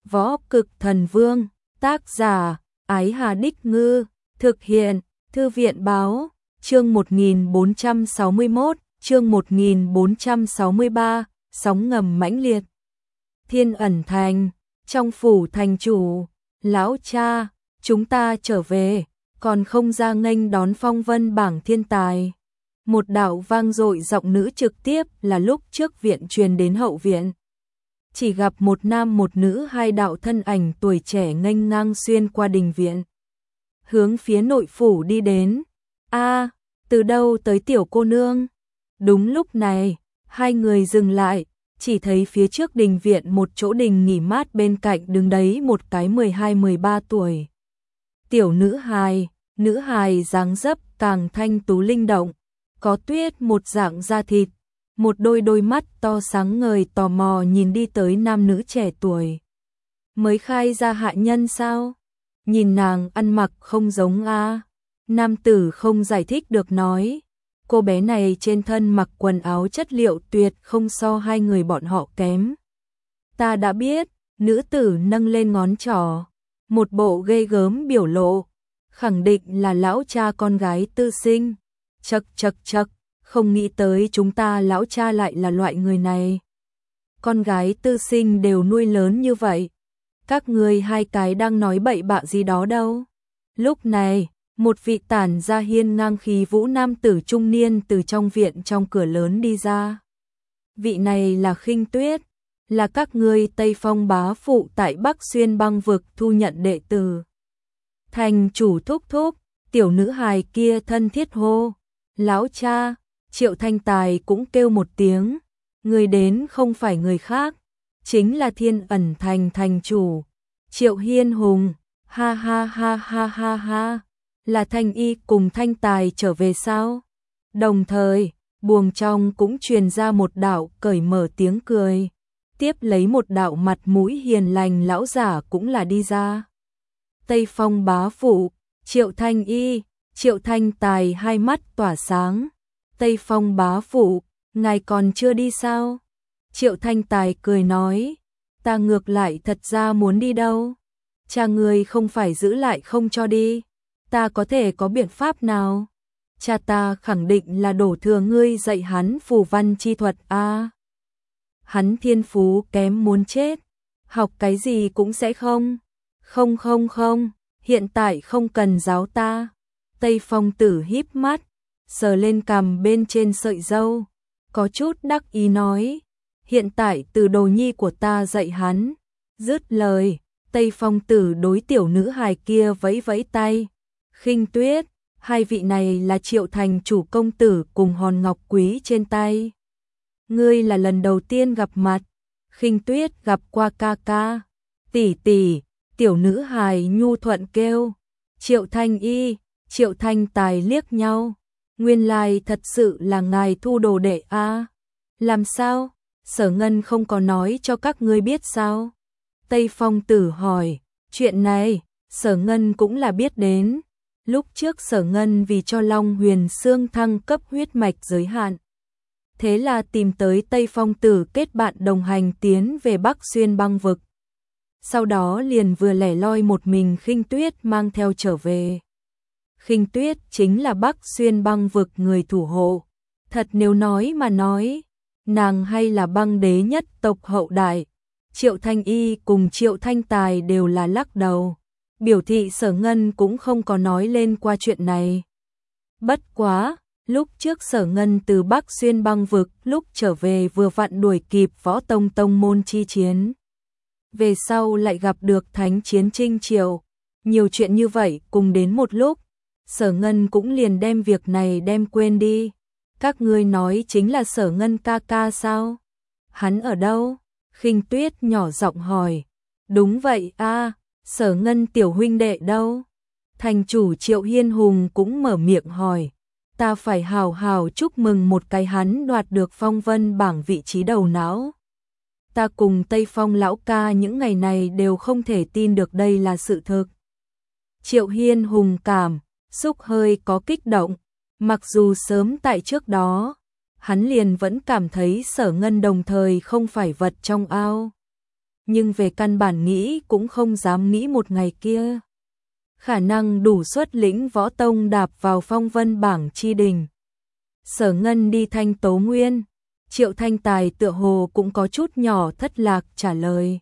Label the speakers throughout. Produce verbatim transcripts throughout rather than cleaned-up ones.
Speaker 1: Võ Cực Thần Vương, tác giả, Ái Hà Đích Ngư, thực hiện, Thư viện Báo, chương một nghìn bốn trăm sáu mươi mốt, chương một nghìn bốn trăm sáu mươi ba, sóng ngầm mãnh liệt. Thiên Ẩn Thành, trong phủ thành chủ, lão cha, chúng ta trở về, còn không ra nghênh đón phong vân bảng thiên tài. Một đạo vang dội giọng nữ trực tiếp là lúc trước viện truyền đến hậu viện. Chỉ gặp một nam một nữ hai đạo thân ảnh tuổi trẻ nghênh ngang xuyên qua đình viện. Hướng phía nội phủ đi đến. A, từ đâu tới tiểu cô nương? Đúng lúc này, hai người dừng lại, chỉ thấy phía trước đình viện một chỗ đình nghỉ mát bên cạnh đứng đấy một cái mười hai mười ba tuổi. Tiểu nữ hài, nữ hài dáng dấp càng thanh tú linh động, có tuyết một dạng da thịt, một đôi đôi mắt to sáng ngời tò mò nhìn đi tới nam nữ trẻ tuổi. Mới khai ra hạ nhân sao? Nhìn nàng ăn mặc không giống a. Nam tử không giải thích được nói, cô bé này trên thân mặc quần áo chất liệu tuyệt không so hai người bọn họ kém. Ta đã biết, nữ tử nâng lên ngón trỏ, một bộ ghê gớm biểu lộ, khẳng định là lão cha con gái tư sinh. Chậc chậc chậc, không nghĩ tới chúng ta lão cha lại là loại người này. Con gái tư sinh đều nuôi lớn như vậy. Các người hai cái đang nói bậy bạ gì đó đâu. Lúc này, một vị tản ra hiên ngang khí vũ nam tử trung niên từ trong viện trong cửa lớn đi ra. Vị này là Khinh Tuyết, là các ngươi Tây Phong bá phụ tại Bắc Xuyên băng vực thu nhận đệ tử. Thành chủ thúc thúc, tiểu nữ hài kia thân thiết hô. Lão cha, Triệu Thanh Tài cũng kêu một tiếng, người đến không phải người khác, chính là Thiên Ẩn Thành thành chủ, Triệu Hiên Hùng, ha ha ha ha ha ha, là Thanh Y cùng Thanh Tài trở về sao? Đồng thời, buồng trong cũng truyền ra một đạo cởi mở tiếng cười, tiếp lấy một đạo mặt mũi hiền lành lão giả cũng là đi ra. Tây Phong bá phụ, Triệu Thanh Y, Triệu Thanh Tài hai mắt tỏa sáng. Tây Phong bá phụ, ngài còn chưa đi sao? Triệu Thanh Tài cười nói, ta ngược lại thật ra muốn đi đâu. Cha ngươi không phải giữ lại không cho đi. Ta có thể có biện pháp nào? Cha ta khẳng định là đổ thừa ngươi dạy hắn phù văn chi thuật a. À, hắn thiên phú kém muốn chết. Học cái gì cũng sẽ không. Không không không, hiện tại không cần giáo ta. Tây Phong tử híp mắt, sờ lên cằm bên trên sợi râu, có chút đắc ý nói, hiện tại từ đồ nhi của ta dạy hắn. Dứt lời, Tây Phong tử đối tiểu nữ hài kia vẫy vẫy tay. Khinh Tuyết, hai vị này là Triệu thành chủ công tử cùng hòn ngọc quý trên tay. Ngươi là lần đầu tiên gặp mặt. Khinh Tuyết gặp qua ca ca. Tỷ tỷ, tiểu nữ hài nhu thuận kêu. Triệu Thanh Y, Triệu Thanh Tài liếc nhau, nguyên lai thật sự là ngài thu đồ đệ a. À, làm sao? Sở Ngân không có nói cho các ngươi biết sao? Tây Phong tử hỏi, chuyện này, Sở Ngân cũng là biết đến. Lúc trước Sở Ngân vì cho Long Huyền Xương thăng cấp huyết mạch giới hạn. Thế là tìm tới Tây Phong tử kết bạn đồng hành tiến về Bắc Xuyên băng vực. Sau đó liền vừa lẻ loi một mình Khinh Tuyết mang theo trở về. Khinh Tuyết chính là Bắc Xuyên băng vực người thủ hộ. Thật nếu nói mà nói, nàng hay là băng đế nhất tộc hậu đại. Triệu Thanh Y cùng Triệu Thanh Tài đều là lắc đầu. Biểu thị Sở Ngân cũng không có nói lên qua chuyện này. Bất quá, lúc trước Sở Ngân từ Bắc Xuyên băng vực lúc trở về vừa vặn đuổi kịp Võ Tông tông môn chi chiến. Về sau lại gặp được Thánh chiến Trinh Triệu. Nhiều chuyện như vậy cùng đến một lúc. Sở Ngân cũng liền đem việc này đem quên đi. Các ngươi nói chính là Sở Ngân ca ca sao? Hắn ở đâu? Khinh Tuyết nhỏ giọng hỏi. Đúng vậy a, à, Sở Ngân tiểu huynh đệ đâu? Thành chủ Triệu Hiên Hùng cũng mở miệng hỏi. Ta phải hào hào chúc mừng một cái hắn đoạt được phong vân bảng vị trí đầu não. Ta cùng Tây Phong lão ca những ngày này đều không thể tin được đây là sự thực. Triệu Hiên Hùng cảm xúc hơi có kích động, mặc dù sớm tại trước đó, hắn liền vẫn cảm thấy Sở Ngân đồng thời không phải vật trong ao. nhưng về căn bản nghĩ cũng không dám nghĩ một ngày kia. Khả năng đủ xuất lĩnh võ tông đạp vào phong vân bảng chi đỉnh. Sở Ngân đi Thanh Tố Nguyên, Triệu Thanh Tài tựa hồ cũng có chút nhỏ thất lạc trả lời.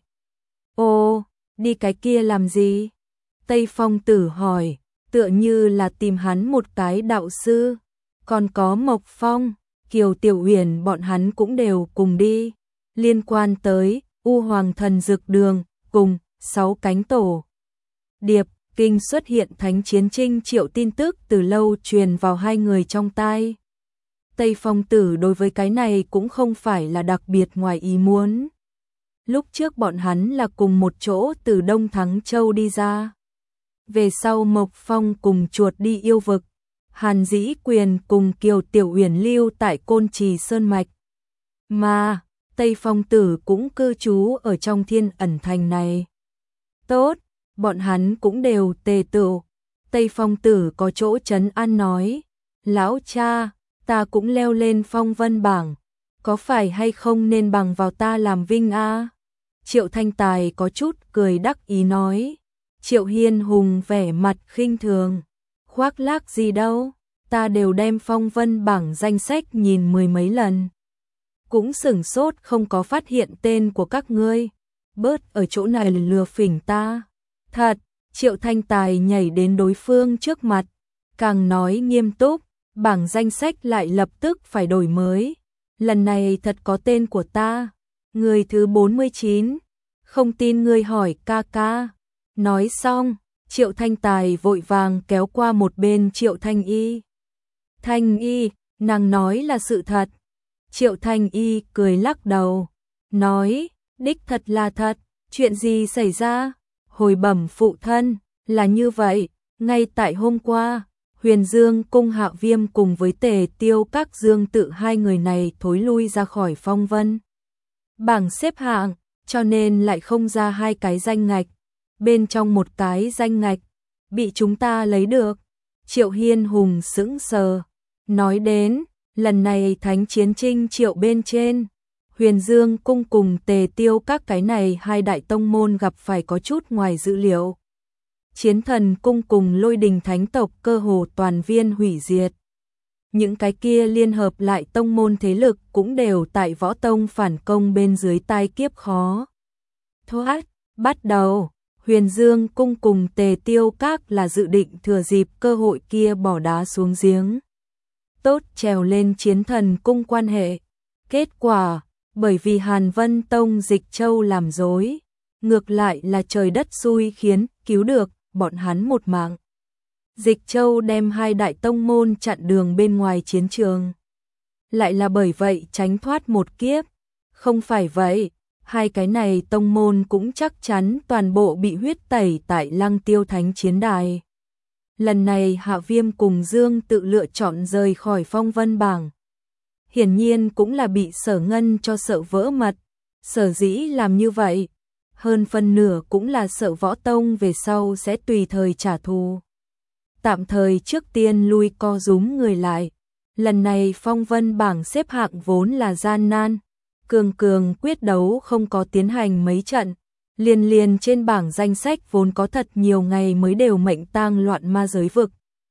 Speaker 1: Ô, đi cái kia làm gì? Tây Phong Tử hỏi, tựa như là tìm hắn một cái đạo sư, còn có Mộc Phong, Kiều Tiểu Uyển bọn hắn cũng đều cùng đi, liên quan tới U Hoàng Thần Dược Đường cùng sáu cánh tổ. Điệp kinh xuất hiện thánh chiến trinh triệu tin tức từ lâu truyền vào hai người trong tai. Tây Phong Tử đối với cái này cũng không phải là đặc biệt ngoài ý muốn. Lúc trước bọn hắn là cùng một chỗ từ Đông Thắng Châu đi ra. Về sau Mộc Phong cùng chuột đi yêu vực, Hàn Dĩ Quyền cùng Kiều Tiểu Uyển lưu tại Côn Trì Sơn Mạch. Mà, Tây Phong Tử cũng cư trú ở trong Thiên Ẩn Thành này. Tốt, bọn hắn cũng đều tề tựu. Tây Phong Tử có chỗ trấn an nói, lão cha, ta cũng leo lên phong vân bảng, có phải hay không nên bằng vào ta làm vinh a? Triệu Thanh Tài có chút cười đắc ý nói. Triệu Hiên Hùng vẻ mặt khinh thường, khoác lác gì đâu, ta đều đem phong vân bảng danh sách nhìn mười mấy lần. Cũng sửng sốt không có phát hiện tên của các ngươi, bớt ở chỗ này lừa phỉnh ta. Thật, Triệu Thanh Tài nhảy đến đối phương trước mặt, càng nói nghiêm túc, bảng danh sách lại lập tức phải đổi mới. Lần này thật có tên của ta, người thứ bốn mươi chín, không tin ngươi hỏi ca ca. Nói xong, Triệu Thanh Tài vội vàng kéo qua một bên Triệu Thanh Y. Thanh Y, nàng nói là sự thật. Triệu Thanh Y cười lắc đầu, nói, đích thật là thật, chuyện gì xảy ra? Hồi bẩm phụ thân, là như vậy, ngay tại hôm qua, Huyền Dương Cung Hạ Viêm cùng với Tề Tiêu Các Dương Tự hai người này thối lui ra khỏi phong vân bảng xếp hạng, cho nên lại không ra hai cái danh ngạch. Bên trong một cái danh ngạch, bị chúng ta lấy được. Triệu Hiên Hùng sững sờ, nói đến, lần này thánh chiến trinh triệu bên trên, Huyền Dương Cung cùng Tề Tiêu Các cái này hai đại tông môn gặp phải có chút ngoài dự liệu. Chiến Thần Cung cùng Lôi Đình Thánh tộc cơ hồ toàn viên hủy diệt. Những cái kia liên hợp lại tông môn thế lực cũng đều tại võ tông phản công bên dưới tai kiếp khó thoát. Bắt đầu, Huyền Dương Cung cùng Tề Tiêu Các là dự định thừa dịp cơ hội kia bỏ đá xuống giếng. Tốt trèo lên Chiến Thần Cung quan hệ. Kết quả, bởi vì Hàn Vân Tông Dịch Châu làm dối, ngược lại là trời đất xui khiến cứu được bọn hắn một mạng. Dịch Châu đem hai đại tông môn chặn đường bên ngoài chiến trường. Lại là bởi vậy tránh thoát một kiếp. Không phải vậy, hai cái này tông môn cũng chắc chắn toàn bộ bị huyết tẩy tại Lăng Tiêu Thánh chiến đài. Lần này Hạ Viêm cùng Dương Tự lựa chọn rời khỏi phong vân bảng. Hiển nhiên cũng là bị Sở Ngân cho sợ vỡ mật. Sở dĩ làm như vậy, hơn phân nửa cũng là sợ võ tông về sau sẽ tùy thời trả thù. Tạm thời trước tiên lui co rúm người lại. Lần này phong vân bảng xếp hạng vốn là gian nan. Cường cường quyết đấu không có tiến hành mấy trận. Liền liền trên bảng danh sách vốn có thật nhiều ngày mới đều mệnh tang loạn ma giới vực.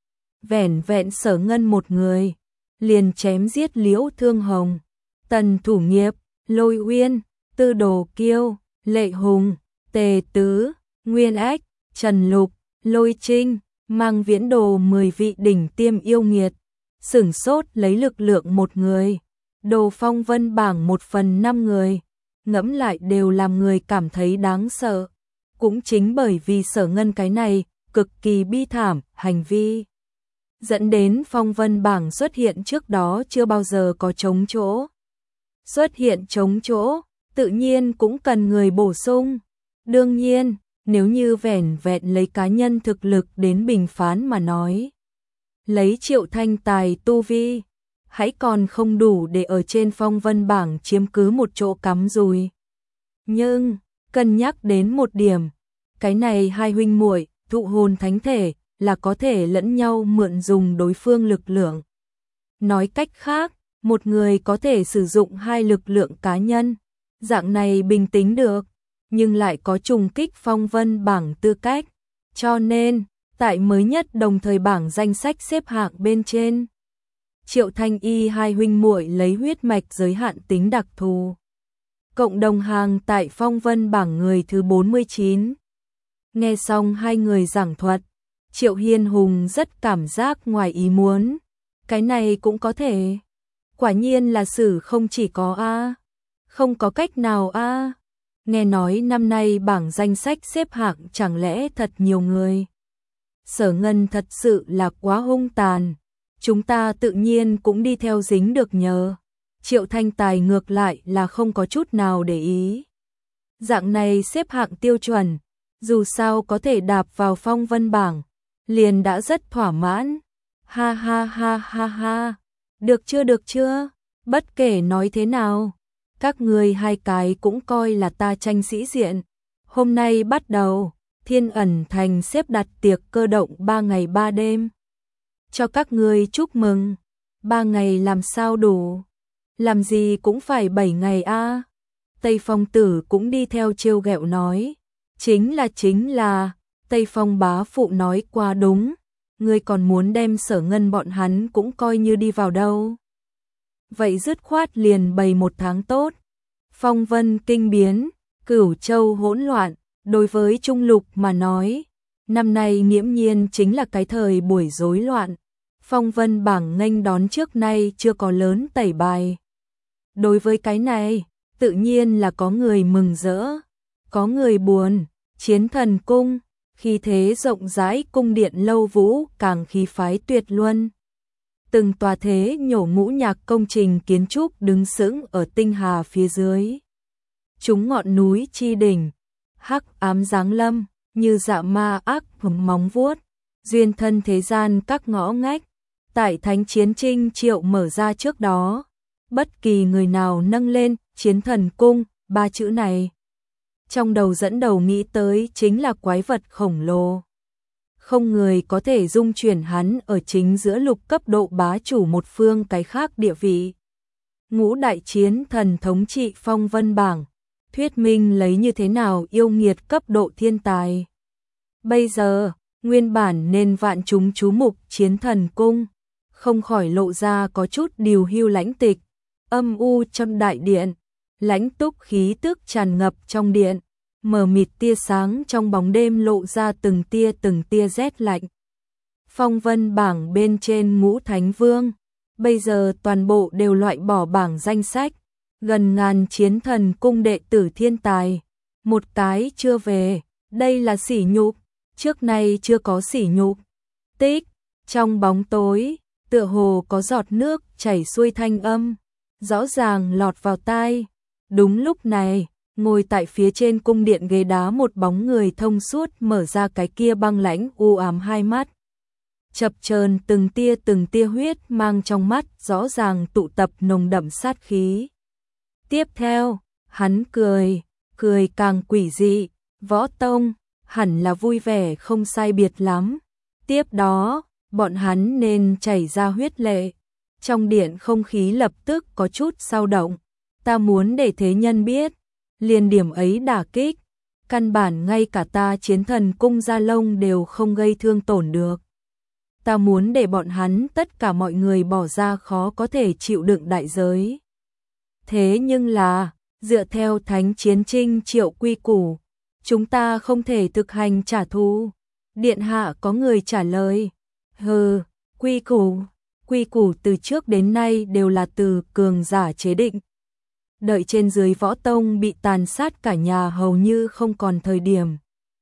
Speaker 1: Vẻn vẹn Sở Ngân một người, liền chém giết Liễu Thương Hồng, Tần Thủ Nghiệp, Lôi Uyên, Tư Đồ Kiêu, Lệ Hùng, Tề Tứ, Nguyên Ách, Trần Lục, Lôi Trinh, mang viễn đồ mười vị đỉnh tiêm yêu nghiệt, sửng sốt lấy lực lượng một người, đồ phong vân bảng một phần năm người, ngẫm lại đều làm người cảm thấy đáng sợ. Cũng chính bởi vì Sở Ngân cái này, cực kỳ bi thảm, hành vi, dẫn đến phong vân bảng xuất hiện trước đó chưa bao giờ có trống chỗ. Xuất hiện trống chỗ, tự nhiên cũng cần người bổ sung. Đương nhiên, nếu như vẻn vẹn lấy cá nhân thực lực đến bình phán mà nói, lấy Triệu Thanh Tài tu vi, hãy còn không đủ để ở trên phong vân bảng chiếm cứ một chỗ cắm rùi. Nhưng, cân nhắc đến một điểm, cái này hai huynh muội thụ hồn thánh thể là có thể lẫn nhau mượn dùng đối phương lực lượng. Nói cách khác, một người có thể sử dụng hai lực lượng cá nhân, dạng này bình tĩnh được. nhưng lại có trùng kích phong vân bảng tư cách, cho nên, tại mới nhất đồng thời bảng danh sách xếp hạng bên trên. Triệu Thanh Y hai huynh muội lấy huyết mạch giới hạn tính đặc thù. Cộng đồng hàng tại phong vân bảng người thứ bốn mươi chín. Nghe xong hai người giảng thuật, Triệu Hiên Hùng rất cảm giác ngoài ý muốn. Cái này cũng có thể. Quả nhiên là sử không chỉ có A. Không có cách nào A. Nghe nói năm nay bảng danh sách xếp hạng chẳng lẽ thật nhiều người. Sở Ngân thật sự là quá hung tàn. Chúng ta tự nhiên cũng đi theo dính được nhờ. Triệu Thanh Tài ngược lại là không có chút nào để ý. Dạng này xếp hạng tiêu chuẩn, dù sao có thể đạp vào phong vân bảng, liền đã rất thỏa mãn. Ha ha ha ha ha, được chưa được chưa, bất kể nói thế nào, các người hai cái cũng coi là ta tranh sĩ diện. Hôm nay bắt đầu, Thiên Ẩn Thành xếp đặt tiệc cơ động ba ngày ba đêm. Cho các người chúc mừng, ba ngày làm sao đủ, làm gì cũng phải bảy ngày a. Tây Phong Tử cũng đi theo trêu ghẹo nói, chính là chính là, Tây Phong bá phụ nói qua đúng, ngươi còn muốn đem Sở Ngân bọn hắn cũng coi như đi vào đâu. Vậy dứt khoát liền bày một tháng tốt. Phong vân kinh biến, Cửu Châu hỗn loạn, đối với Trung Lục mà nói, năm nay nghiễm nhiên chính là cái thời buổi rối loạn. Phong vân bảng nghênh đón trước nay chưa có lớn tẩy bài. Đối với cái này, tự nhiên là có người mừng rỡ, có người buồn. Chiến Thần Cung, khí thế rộng rãi cung điện lâu vũ càng khí phái tuyệt luân. Từng tòa thế nhổ ngũ nhạc công trình kiến trúc đứng sững ở tinh hà phía dưới. Chúng ngọn núi chi đỉnh, hắc ám giáng lâm, như dạ ma ác hùng móng vuốt, duyên thân thế gian các ngõ ngách. Tại thánh chiến trinh triệu mở ra trước đó, bất kỳ người nào nâng lên Chiến Thần Cung, ba chữ này. Trong đầu dẫn đầu nghĩ tới chính là quái vật khổng lồ. Không người có thể dung chuyển hắn ở chính giữa lục cấp độ bá chủ một phương cái khác địa vị. Ngũ đại chiến thần thống trị phong vân bảng, thuyết minh lấy như thế nào yêu nghiệt cấp độ thiên tài. Bây giờ, nguyên bản nên vạn chúng chú mục Chiến Thần Cung, không khỏi lộ ra có chút điều hưu lãnh tịch, âm u trong đại điện, lãnh túc khí tức tràn ngập trong điện, mờ mịt tia sáng trong bóng đêm lộ ra từng tia từng tia rét lạnh. Phong vân bảng bên trên ngũ thánh vương, bây giờ toàn bộ đều loại bỏ bảng danh sách, gần ngàn Chiến Thần Cung đệ tử thiên tài, một cái chưa về, đây là sỉ nhục, trước nay chưa có sỉ nhục. Tích, trong bóng tối, tựa hồ có giọt nước chảy xuôi thanh âm, rõ ràng lọt vào tai. Đúng lúc này, ngồi tại phía trên cung điện ghế đá một bóng người thông suốt mở ra cái kia băng lãnh u ám hai mắt. Chập chờn từng tia từng tia huyết mang trong mắt rõ ràng tụ tập nồng đậm sát khí. Tiếp theo, hắn cười, cười càng quỷ dị, Võ Tông, hẳn là vui vẻ không sai biệt lắm. Tiếp đó, bọn hắn nên chảy ra huyết lệ. Trong điện không khí lập tức có chút dao động. Ta muốn để thế nhân biết, liền điểm ấy đả kích, căn bản ngay cả ta Chiến Thần Cung Gia Long đều không gây thương tổn được. Ta muốn để bọn hắn tất cả mọi người bỏ ra khó có thể chịu đựng đại giới. Thế nhưng là, dựa theo thánh chiến trinh triệu quy củ, chúng ta không thể thực hành trả thù. Điện hạ có người trả lời, hừ, quy củ, quy củ từ trước đến nay đều là từ cường giả chế định. Đợi trên dưới Võ Tông bị tàn sát cả nhà hầu như không còn thời điểm.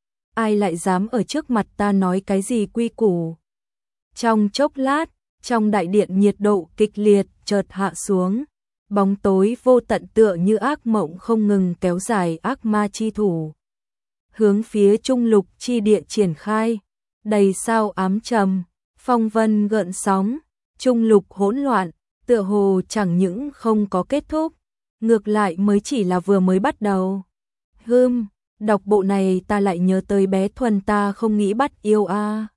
Speaker 1: Ai lại dám ở trước mặt ta nói cái gì quy củ? Trong chốc lát, trong đại điện nhiệt độ kịch liệt chợt hạ xuống. Bóng tối vô tận tựa như ác mộng không ngừng kéo dài ác ma chi thủ. Hướng phía trung lục chi địa triển khai, đầy sao ám trầm, phong vân gợn sóng, trung lục hỗn loạn, tựa hồ chẳng những không có kết thúc, ngược lại mới chỉ là vừa mới bắt đầu. Hừm, đọc bộ này ta lại nhớ tới bé Thuần ta không nghĩ bắt yêu a.